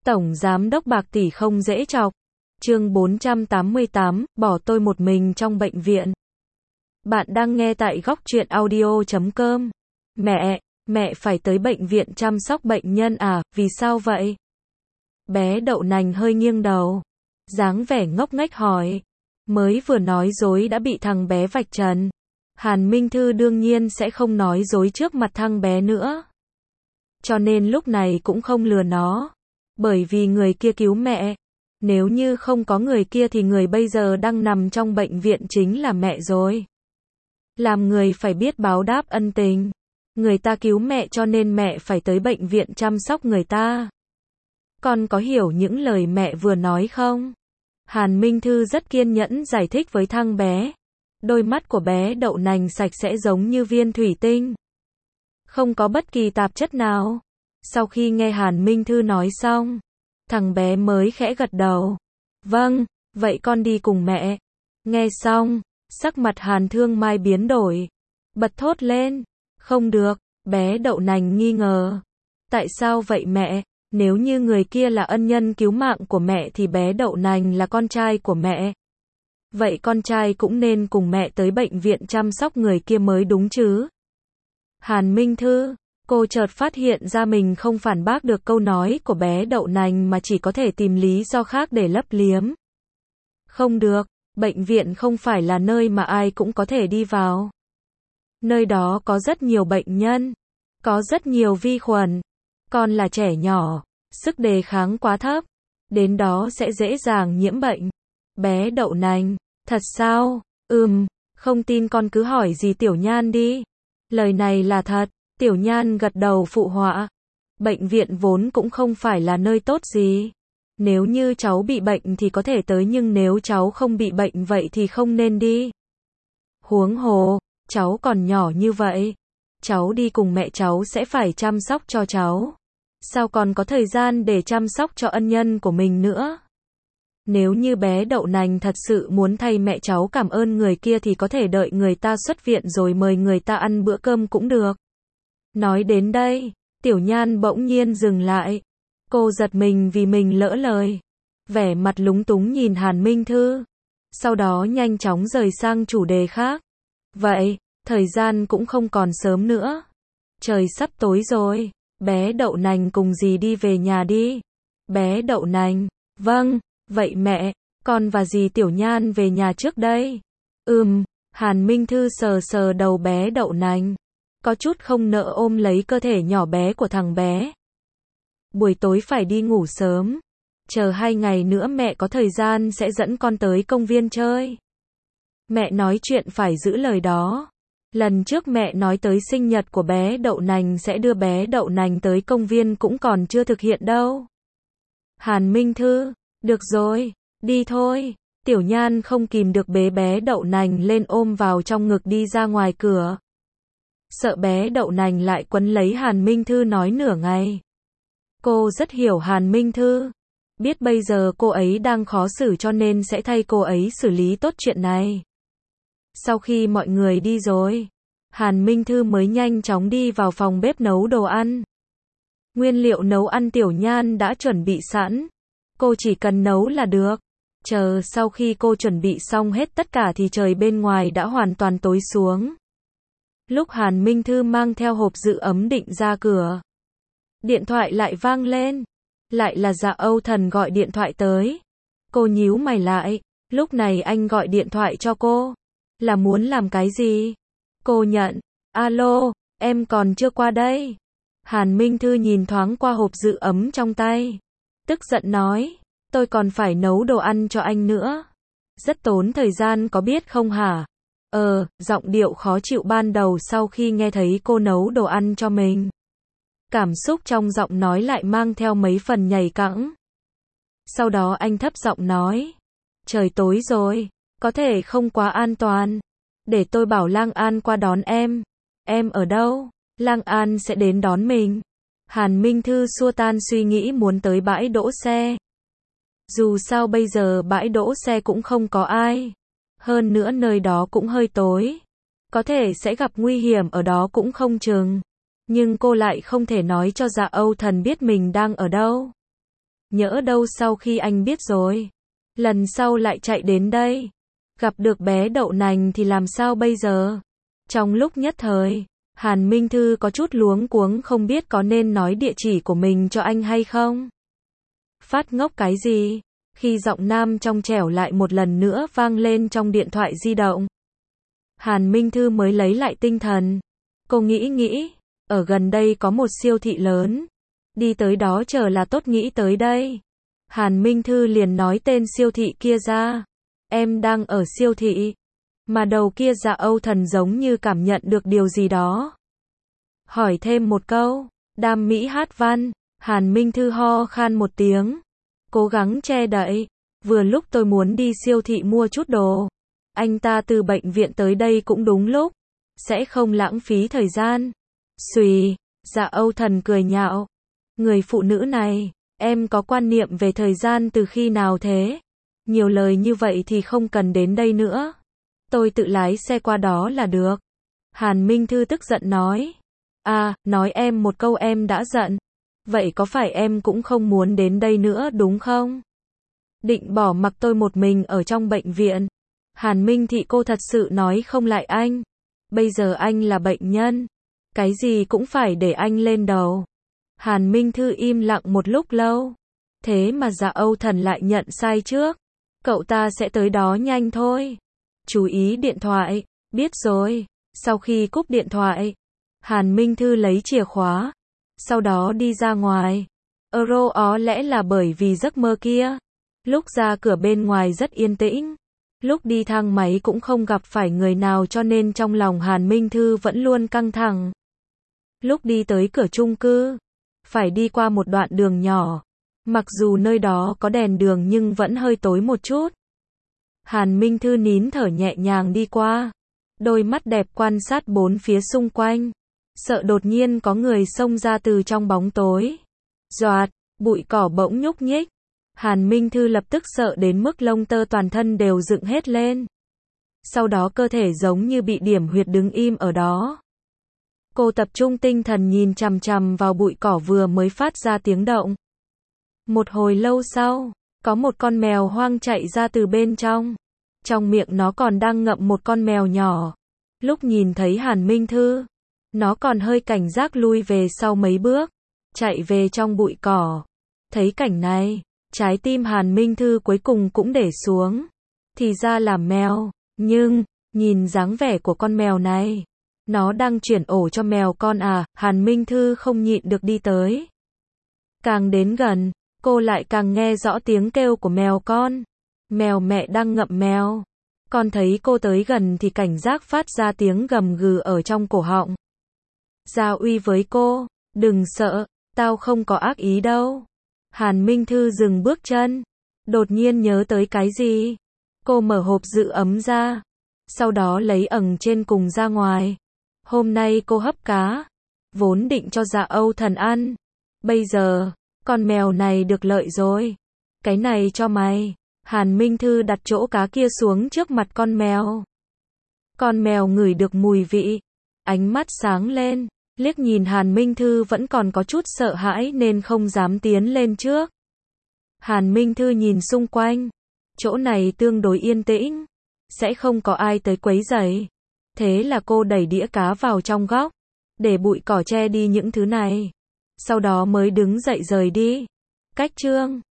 Tổng giám đốc bạc tỷ không dễ chọc. Chương 488, bỏ tôi một mình trong bệnh viện. Bạn đang nghe tại góc truyện audio.com. Mẹ phải tới bệnh viện chăm sóc bệnh nhân à, vì sao vậy? Bé đậu nành hơi nghiêng đầu, dáng vẻ ngốc nghếch hỏi. Mới vừa nói dối đã bị thằng bé vạch trần. Hàn Minh Thư đương nhiên sẽ không nói dối trước mặt thằng bé nữa. Cho nên lúc này cũng không lừa nó. Bởi vì người kia cứu mẹ. Nếu như không có người kia thì người bây giờ đang nằm trong bệnh viện chính là mẹ rồi. Làm người phải biết báo đáp ân tình. Người ta cứu mẹ cho nên mẹ phải tới bệnh viện chăm sóc người ta. Con có hiểu những lời mẹ vừa nói không? Hàn Minh Thư rất kiên nhẫn giải thích với thằng bé. Đôi mắt của bé đậu nành sạch sẽ giống như viên thủy tinh. Không có bất kỳ tạp chất nào. Sau khi nghe Hàn Minh Thư nói xong, thằng bé mới khẽ gật đầu. Vâng, vậy con đi cùng mẹ. Nghe xong, sắc mặt Hàn Thương Mai biến đổi. Bật thốt lên. Không được, bé đậu nành nghi ngờ. Tại sao vậy mẹ? Nếu như người kia là ân nhân cứu mạng của mẹ thì bé đậu nành là con trai của mẹ. Vậy con trai cũng nên cùng mẹ tới bệnh viện chăm sóc người kia mới đúng chứ? Hàn Minh Thư, cô chợt phát hiện ra mình không phản bác được câu nói của bé đậu nành mà chỉ có thể tìm lý do khác để lấp liếm. Không được, bệnh viện không phải là nơi mà ai cũng có thể đi vào. Nơi đó có rất nhiều bệnh nhân, có rất nhiều vi khuẩn. Con là trẻ nhỏ, sức đề kháng quá thấp, đến đó sẽ dễ dàng nhiễm bệnh. Bé đậu nành, thật sao? Không tin con cứ hỏi gì Tiểu Nhan đi. Lời này là thật. Tiểu Nhan gật đầu phụ họa. Bệnh viện vốn cũng không phải là nơi tốt gì. Nếu như cháu bị bệnh thì có thể tới, nhưng nếu cháu không bị bệnh vậy thì không nên đi. Huống hồ, cháu còn nhỏ như vậy. Cháu đi cùng mẹ cháu sẽ phải chăm sóc cho cháu. Sao còn có thời gian để chăm sóc cho ân nhân của mình nữa? Nếu như bé đậu nành thật sự muốn thay mẹ cháu cảm ơn người kia thì có thể đợi người ta xuất viện rồi mời người ta ăn bữa cơm cũng được. Nói đến đây, Tiểu Nhan bỗng nhiên dừng lại. Cô giật mình vì mình lỡ lời. Vẻ mặt lúng túng nhìn Hàn Minh Thư. Sau đó nhanh chóng rời sang chủ đề khác. Vậy, thời gian cũng không còn sớm nữa. Trời sắp tối rồi. Bé đậu nành cùng dì đi về nhà đi. Bé đậu nành, vâng, vậy mẹ, con và dì Tiểu Nhan về nhà trước đây. Hàn Minh Thư sờ sờ đầu bé đậu nành. Có chút không nỡ ôm lấy cơ thể nhỏ bé của thằng bé. Buổi tối phải đi ngủ sớm. Chờ 2 ngày nữa mẹ có thời gian sẽ dẫn con tới công viên chơi. Mẹ nói chuyện phải giữ lời đó. Lần trước mẹ nói tới sinh nhật của bé đậu nành sẽ đưa bé đậu nành tới công viên cũng còn chưa thực hiện đâu. Hàn Minh Thư, được rồi, đi thôi. Tiểu Nhan không kìm được bế bé đậu nành lên ôm vào trong ngực đi ra ngoài cửa. Sợ bé đậu nành lại quấn lấy Hàn Minh Thư nói nửa ngày. Cô rất hiểu Hàn Minh Thư. Biết bây giờ cô ấy đang khó xử cho nên sẽ thay cô ấy xử lý tốt chuyện này. Sau khi mọi người đi rồi, Hàn Minh Thư mới nhanh chóng đi vào phòng bếp nấu đồ ăn. Nguyên liệu nấu ăn Tiểu Nhan đã chuẩn bị sẵn. Cô chỉ cần nấu là được. Chờ sau khi cô chuẩn bị xong hết tất cả thì trời bên ngoài đã hoàn toàn tối xuống. Lúc Hàn Minh Thư mang theo hộp giữ ấm định ra cửa, điện thoại lại vang lên. Lại là Dạ Âu Thần gọi điện thoại tới. Cô nhíu mày lại. Lúc này anh gọi điện thoại cho cô. Là muốn làm cái gì? Cô nhận. Alo, em còn chưa qua đây. Hàn Minh Thư nhìn thoáng qua hộp giữ ấm trong tay. Tức giận nói. Tôi còn phải nấu đồ ăn cho anh nữa. Rất tốn thời gian có biết không hả? Giọng điệu khó chịu ban đầu sau khi nghe thấy cô nấu đồ ăn cho mình. Cảm xúc trong giọng nói lại mang theo mấy phần nhảy cẫng. Sau đó anh thấp giọng nói. Trời tối rồi, có thể không quá an toàn. Để tôi bảo Lang An qua đón em. Em ở đâu? Lang An sẽ đến đón mình. Hàn Minh Thư xua tan suy nghĩ muốn tới bãi đỗ xe. Dù sao bây giờ bãi đỗ xe cũng không có ai. Hơn nữa nơi đó cũng hơi tối. Có thể sẽ gặp nguy hiểm ở đó cũng không chừng. Nhưng cô lại không thể nói cho Dạ Âu Thần biết mình đang ở đâu. nhỡ đâu sau khi anh biết rồi, lần sau lại chạy đến đây, gặp được bé đậu nành thì làm sao bây giờ? Trong lúc nhất thời, Hàn Minh Thư có chút luống cuống không biết có nên nói địa chỉ của mình cho anh hay không. Phát ngốc cái gì? Khi giọng nam trong trẻo lại một lần nữa vang lên trong điện thoại di động. Hàn Minh Thư mới lấy lại tinh thần. Cô nghĩ, ở gần đây có một siêu thị lớn. Đi tới đó chờ là tốt, nghĩ tới đây. Hàn Minh Thư liền nói tên siêu thị kia ra. Em đang ở siêu thị. Mà đầu kia Dạ Âu Thần giống như cảm nhận được điều gì đó. Hỏi thêm một câu. Đam mỹ hát văn. Hàn Minh Thư ho khan một tiếng. Cố gắng che đậy. Vừa lúc tôi muốn đi siêu thị mua chút đồ. Anh ta từ bệnh viện tới đây cũng đúng lúc. Sẽ không lãng phí thời gian. Xùy. Dạ Âu Thần cười nhạo. Người phụ nữ này, em có quan niệm về thời gian từ khi nào thế? Nhiều lời như vậy thì không cần đến đây nữa. Tôi tự lái xe qua đó là được. Hàn Minh Thư tức giận nói. À, nói em một câu em đã giận. Vậy có phải em cũng không muốn đến đây nữa đúng không? Định bỏ mặc tôi một mình ở trong bệnh viện. Hàn Minh Thị, cô thật sự nói không lại anh. Bây giờ anh là bệnh nhân. Cái gì cũng phải để anh lên đầu. Hàn Minh Thư im lặng một lúc lâu. Thế mà Dạ Âu Thần lại nhận sai trước. Cậu ta sẽ tới đó nhanh thôi. Chú ý điện thoại. Biết rồi. Sau khi cúp điện thoại, Hàn Minh Thư lấy chìa khóa. Sau đó đi ra ngoài. Có lẽ là bởi vì giấc mơ kia. Lúc ra cửa bên ngoài rất yên tĩnh. Lúc đi thang máy cũng không gặp phải người nào cho nên trong lòng Hàn Minh Thư vẫn luôn căng thẳng. Lúc đi tới cửa chung cư, phải đi qua một đoạn đường nhỏ. Mặc dù nơi đó có đèn đường nhưng vẫn hơi tối một chút. Hàn Minh Thư nín thở nhẹ nhàng đi qua. Đôi mắt đẹp quan sát bốn phía xung quanh. Sợ đột nhiên có người xông ra từ trong bóng tối. Doạt, bụi cỏ bỗng nhúc nhích. Hàn Minh Thư lập tức sợ đến mức lông tơ toàn thân đều dựng hết lên. Sau đó cơ thể giống như bị điểm huyệt đứng im ở đó. Cô tập trung tinh thần nhìn chằm chằm vào bụi cỏ vừa mới phát ra tiếng động. Một hồi lâu sau, có một con mèo hoang chạy ra từ bên trong. Trong miệng nó còn đang ngậm một con mèo nhỏ. Lúc nhìn thấy Hàn Minh Thư, nó còn hơi cảnh giác lui về sau mấy bước, chạy về trong bụi cỏ. Thấy cảnh này, trái tim Hàn Minh Thư cuối cùng cũng để xuống. Thì ra là mèo, nhưng, nhìn dáng vẻ của con mèo này, nó đang chuyển ổ cho mèo con à, Hàn Minh Thư không nhịn được đi tới. Càng đến gần, cô lại càng nghe rõ tiếng kêu của mèo con. Mèo mẹ đang ngậm mèo. Con thấy cô tới gần thì cảnh giác phát ra tiếng gầm gừ ở trong cổ họng. Gia uy với cô, đừng sợ, tao không có ác ý đâu. Hàn Minh Thư dừng bước chân. Đột nhiên nhớ tới cái gì. Cô mở hộp giữ ấm ra. Sau đó lấy ẩn trên cùng ra ngoài. Hôm nay cô hấp cá. Vốn định cho Dạ Âu Thần ăn. Bây giờ, con mèo này được lợi rồi. Cái này cho mày. Hàn Minh Thư đặt chỗ cá kia xuống trước mặt con mèo. Con mèo ngửi được mùi vị. Ánh mắt sáng lên. Liếc nhìn Hàn Minh Thư vẫn còn có chút sợ hãi nên không dám tiến lên trước. Hàn Minh Thư nhìn xung quanh. Chỗ này tương đối yên tĩnh. Sẽ không có ai tới quấy rầy. Thế là cô đẩy đĩa cá vào trong góc. Để bụi cỏ che đi những thứ này. Sau đó mới đứng dậy rời đi. Cách chương